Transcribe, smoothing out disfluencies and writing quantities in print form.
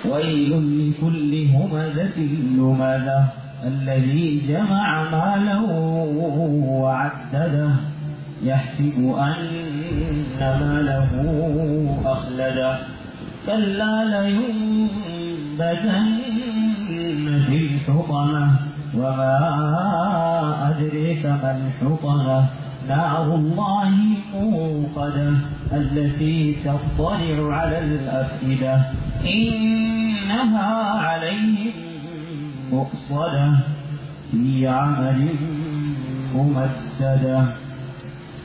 ويل لكل همزة لمزة الذي جمع ماله وعدده يحسب أن ماله أخلده كلا لينبذن في الحطمة وما أدريك ما الحطمة نار الله الموقدة التي تطلع على الأفئدة إنها عليهم مؤصدة في عمل ممددة.